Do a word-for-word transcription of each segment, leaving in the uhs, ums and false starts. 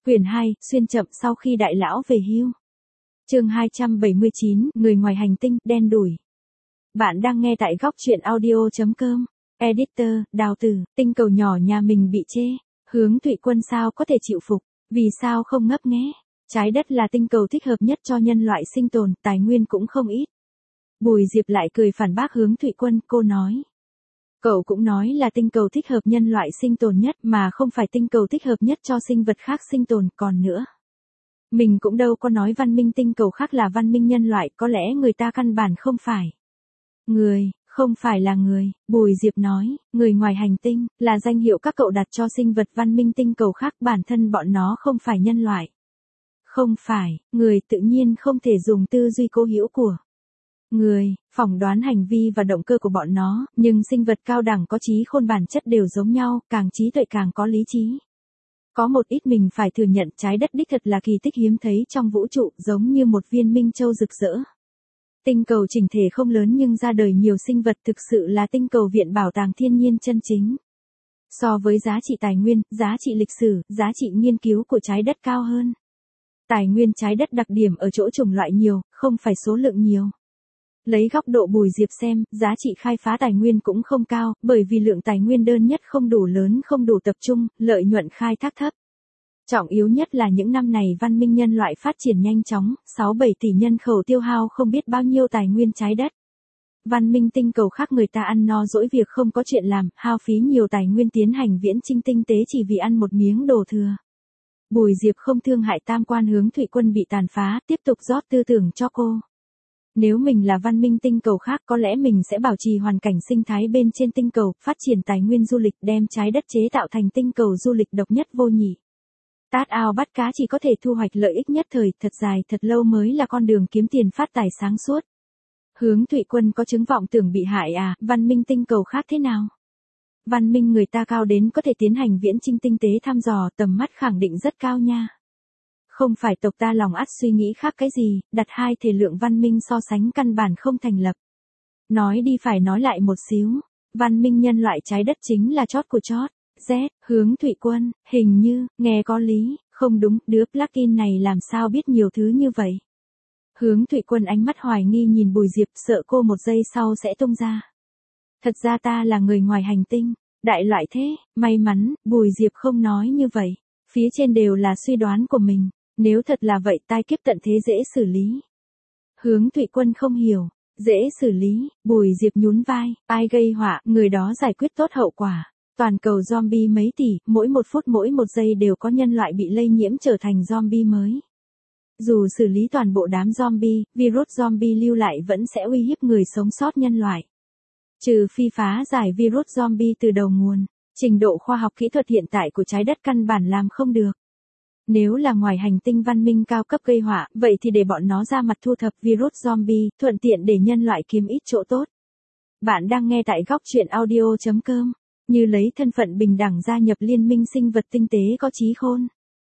Quyển hai, xuyên chậm sau khi đại lão về hưu. Chương hai trăm bảy mươi chín, người ngoài hành tinh, đen đủi. Bạn đang nghe tại góc truyện audio chấm com. Editor, Đào Tử, tinh cầu nhỏ nhà mình bị chê. Hướng Thụy Quân sao có thể chịu phục, vì sao không ngấp nghé. Trái đất là tinh cầu thích hợp nhất cho nhân loại sinh tồn, tài nguyên cũng không ít. Bùi Diệp lại cười phản bác Hướng Thụy Quân, cô nói. Cậu cũng nói là tinh cầu thích hợp nhân loại sinh tồn nhất mà không phải tinh cầu thích hợp nhất cho sinh vật khác sinh tồn, còn nữa. Mình cũng đâu có nói văn minh tinh cầu khác là văn minh nhân loại, có lẽ người ta căn bản không phải. Người, không phải là người, Bùi Diệp nói, người ngoài hành tinh, là danh hiệu các cậu đặt cho sinh vật văn minh tinh cầu khác, bản thân bọn nó không phải nhân loại. Không phải, người tự nhiên không thể dùng tư duy cố hữu của người, phỏng đoán hành vi và động cơ của bọn nó, nhưng sinh vật cao đẳng có trí khôn bản chất đều giống nhau, càng trí tuệ càng có lý trí. Có một ít mình phải thừa nhận, trái đất đích thật là kỳ tích hiếm thấy trong vũ trụ, giống như một viên minh châu rực rỡ. Tinh cầu chỉnh thể không lớn nhưng ra đời nhiều sinh vật, thực sự là tinh cầu viện bảo tàng thiên nhiên chân chính. So với giá trị tài nguyên, giá trị lịch sử, giá trị nghiên cứu của trái đất cao hơn. Tài nguyên trái đất đặc điểm ở chỗ chủng loại nhiều, không phải số lượng nhiều. Lấy góc độ Bùi Diệp xem, giá trị khai phá tài nguyên cũng không cao, bởi vì lượng tài nguyên đơn nhất không đủ lớn, không đủ tập trung, lợi nhuận khai thác thấp. Trọng yếu nhất là những năm này văn minh nhân loại phát triển nhanh chóng, sáu bảy tỷ nhân khẩu tiêu hao không biết bao nhiêu tài nguyên trái đất. Văn minh tinh cầu khác người ta ăn no dỗi việc không có chuyện làm, hao phí nhiều tài nguyên tiến hành viễn chinh tinh tế chỉ vì ăn một miếng đồ thừa. Bùi Diệp không thương hại tam quan Hướng Thụy Quân bị tàn phá, tiếp tục rót tư tưởng cho cô. Nếu mình là văn minh tinh cầu khác có lẽ mình sẽ bảo trì hoàn cảnh sinh thái bên trên tinh cầu, phát triển tài nguyên du lịch, đem trái đất chế tạo thành tinh cầu du lịch độc nhất vô nhị. Tát ao bắt cá chỉ có thể thu hoạch lợi ích nhất thời, thật dài thật lâu mới là con đường kiếm tiền phát tài sáng suốt. Hướng Thụy Quân có chứng vọng tưởng bị hại à, văn minh tinh cầu khác thế nào? Văn minh người ta cao đến có thể tiến hành viễn chinh tinh tế thăm dò, tầm mắt khẳng định rất cao nha. Không phải tộc ta lòng ắt suy nghĩ khác cái gì, đặt hai thể lượng văn minh so sánh căn bản không thành lập. Nói đi phải nói lại một xíu, văn minh nhân loại trái đất chính là chót của chót. Z, Hướng Thụy Quân, hình như, nghe có lý, không đúng, đứa plugin này làm sao biết nhiều thứ như vậy. Hướng Thụy Quân ánh mắt hoài nghi nhìn Bùi Diệp, sợ cô một giây sau sẽ tung ra. Thật ra ta là người ngoài hành tinh, đại loại thế, may mắn, Bùi Diệp không nói như vậy. Phía trên đều là suy đoán của mình, nếu thật là vậy tai kiếp tận thế dễ xử lý. Hướng Thụy Quân không hiểu, dễ xử lý, Bùi Diệp nhún vai, ai gây họa, người đó giải quyết tốt hậu quả. Toàn cầu zombie mấy tỷ, mỗi một phút mỗi một giây đều có nhân loại bị lây nhiễm trở thành zombie mới. Dù xử lý toàn bộ đám zombie, virus zombie lưu lại vẫn sẽ uy hiếp người sống sót nhân loại. Trừ phi phá giải virus zombie từ đầu nguồn, trình độ khoa học kỹ thuật hiện tại của trái đất căn bản làm không được. Nếu là ngoài hành tinh văn minh cao cấp gây họa, vậy thì để bọn nó ra mặt thu thập virus zombie, thuận tiện để nhân loại kiếm ít chỗ tốt. Bạn đang nghe tại góc truyện audio chấm com. Như lấy thân phận bình đẳng gia nhập liên minh sinh vật tinh tế có trí khôn.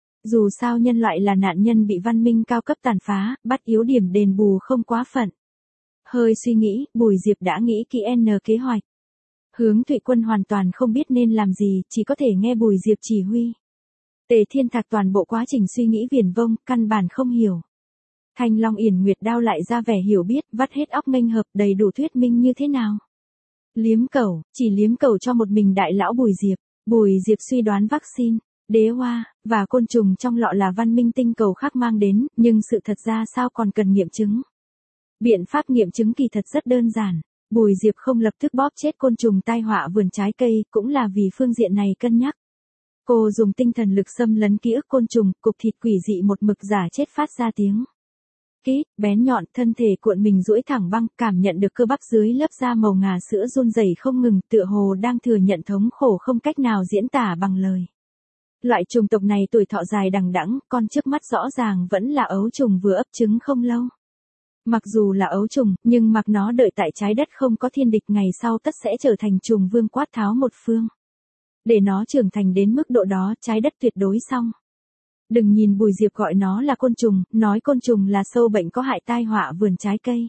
Dù sao nhân loại là nạn nhân bị văn minh cao cấp tàn phá, bắt yếu điểm đền bù không quá phận. Hơi suy nghĩ, Bùi Diệp đã nghĩ kỹ N kế hoạch. Hướng Thụy Quân hoàn toàn không biết nên làm gì, chỉ có thể nghe Bùi Diệp chỉ huy. Tề Thiên Thạc toàn bộ quá trình suy nghĩ viển vông, căn bản không hiểu. Thanh Long Yển Nguyệt Đao lại ra vẻ hiểu biết, vắt hết óc nghênh hợp, đầy đủ thuyết minh như thế nào. Liếm cẩu, chỉ liếm cẩu cho một mình đại lão Bùi Diệp. Bùi Diệp suy đoán vaccine, đế hoa, và côn trùng trong lọ là văn minh tinh cầu khác mang đến, nhưng sự thật ra sao còn cần nghiệm chứng. Biện pháp nghiệm chứng kỳ thật rất đơn giản. Bùi Diệp không lập tức bóp chết côn trùng tai họa vườn trái cây, cũng là vì phương diện này cân nhắc. Cô dùng tinh thần lực xâm lấn ký ức côn trùng, cục thịt quỷ dị một mực giả chết phát ra tiếng kít, bén nhọn, thân thể cuộn mình duỗi thẳng băng, cảm nhận được cơ bắp dưới lớp da màu ngà sữa run rẩy không ngừng, tựa hồ đang thừa nhận thống khổ không cách nào diễn tả bằng lời. Loại trùng tộc này tuổi thọ dài đằng đẵng, con trước mắt rõ ràng vẫn là ấu trùng vừa ấp trứng không lâu. Mặc dù là ấu trùng, nhưng mặc nó đợi tại trái đất không có thiên địch, ngày sau tất sẽ trở thành trùng vương quát tháo một phương. Để nó trưởng thành đến mức độ đó, trái đất tuyệt đối xong. Đừng nhìn Bùi Diệp gọi nó là côn trùng, nói côn trùng là sâu bệnh có hại tai họa vườn trái cây.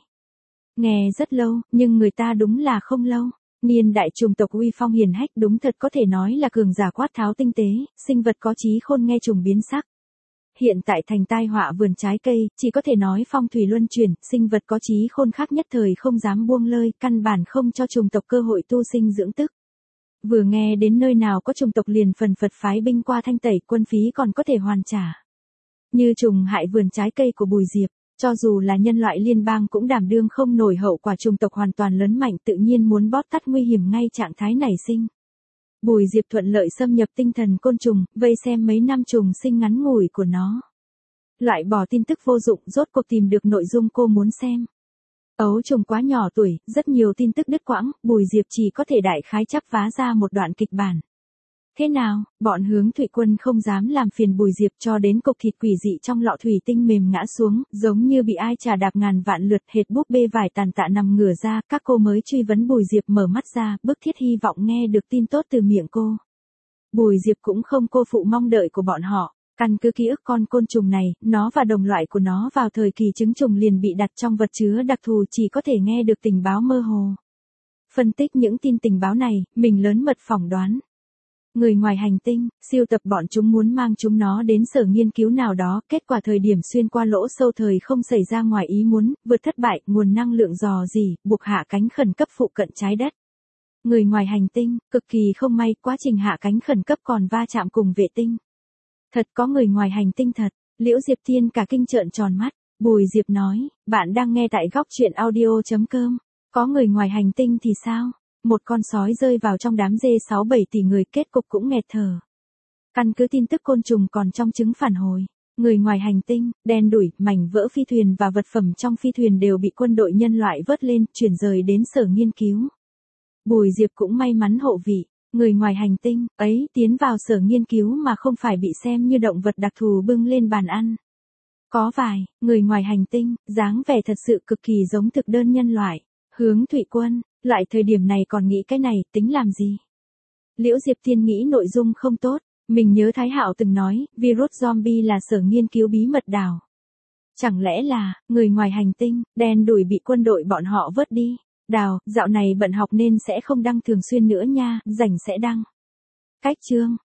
Nghe rất lâu, nhưng người ta đúng là không lâu. Niên đại trùng tộc uy phong hiền hách đúng thật có thể nói là cường giả quát tháo tinh tế, sinh vật có trí khôn nghe trùng biến sắc. hiện tại thành tai họa vườn trái cây, chỉ có thể nói phong thủy luân chuyển, sinh vật có trí khôn khác nhất thời không dám buông lơi, căn bản không cho chủng tộc cơ hội tu sinh dưỡng tức. Vừa nghe đến nơi nào có chủng tộc liền phần phật phái binh qua thanh tẩy, quân phí còn có thể hoàn trả. Như trùng hại vườn trái cây của Bùi Diệp, cho dù là nhân loại liên bang cũng đảm đương không nổi hậu quả, chủng tộc hoàn toàn lớn mạnh tự nhiên muốn bóp tắt nguy hiểm ngay trạng thái nảy sinh. Bùi Diệp thuận lợi xâm nhập tinh thần côn trùng, vây xem mấy năm trùng sinh ngắn ngủi của nó. Loại bỏ tin tức vô dụng, rốt cuộc tìm được nội dung cô muốn xem. Ấu trùng quá nhỏ tuổi, rất nhiều tin tức đứt quãng, Bùi Diệp chỉ có thể đại khái chắp vá ra một đoạn kịch bản. Thế nào, bọn Hướng Thụy Quân không dám làm phiền Bùi Diệp, cho đến cục thịt quỷ dị trong lọ thủy tinh mềm ngã xuống, giống như bị ai chà đạp ngàn vạn lượt, hệt búp bê vải tàn tạ nằm ngửa ra, các cô mới truy vấn. Bùi Diệp mở mắt ra, bức thiết hy vọng nghe được tin tốt từ miệng cô. Bùi Diệp cũng không cô phụ mong đợi của bọn họ. Căn cứ ký ức con côn trùng này, nó và đồng loại của nó vào thời kỳ trứng trùng liền bị đặt trong vật chứa đặc thù, chỉ có thể nghe được tình báo mơ hồ. Phân tích những tin tình báo này, mình lớn mật phỏng đoán. Người ngoài hành tinh, siêu tập bọn chúng muốn mang chúng nó đến sở nghiên cứu nào đó, kết quả thời điểm xuyên qua lỗ sâu thời không xảy ra ngoài ý muốn, vượt thất bại, nguồn năng lượng dò dỉ, buộc hạ cánh khẩn cấp phụ cận trái đất. Người ngoài hành tinh, cực kỳ không may, quá trình hạ cánh khẩn cấp còn va chạm cùng vệ tinh. Thật có người ngoài hành tinh thật, Liễu Diệp Thiên cả kinh trợn tròn mắt. Bùi Diệp nói, bạn đang nghe tại góc truyện audio chấm com. Có người ngoài hành tinh thì sao? Một con sói rơi vào trong đám dê sáu bảy tỷ người, kết cục cũng nghẹt thở. Căn cứ tin tức côn trùng còn trong trứng phản hồi, người ngoài hành tinh, đen đủi, mảnh vỡ phi thuyền và vật phẩm trong phi thuyền đều bị quân đội nhân loại vớt lên, chuyển rời đến sở nghiên cứu. Bùi Diệp cũng may mắn hộ vị, người ngoài hành tinh ấy tiến vào sở nghiên cứu mà không phải bị xem như động vật đặc thù bưng lên bàn ăn. Có vài, người ngoài hành tinh, dáng vẻ thật sự cực kỳ giống thực đơn nhân loại. Hướng Thụy Quân, loại thời điểm này còn nghĩ cái này, tính làm gì? Liễu Diệp Thiên nghĩ nội dung không tốt, mình nhớ Thái Hạo từng nói, virus zombie là sở nghiên cứu bí mật đào. Chẳng lẽ là, người ngoài hành tinh, đen đủi bị quân đội bọn họ vớt đi? Đào, dạo này bận học nên sẽ không đăng thường xuyên nữa nha, rảnh sẽ đăng. Cách chương,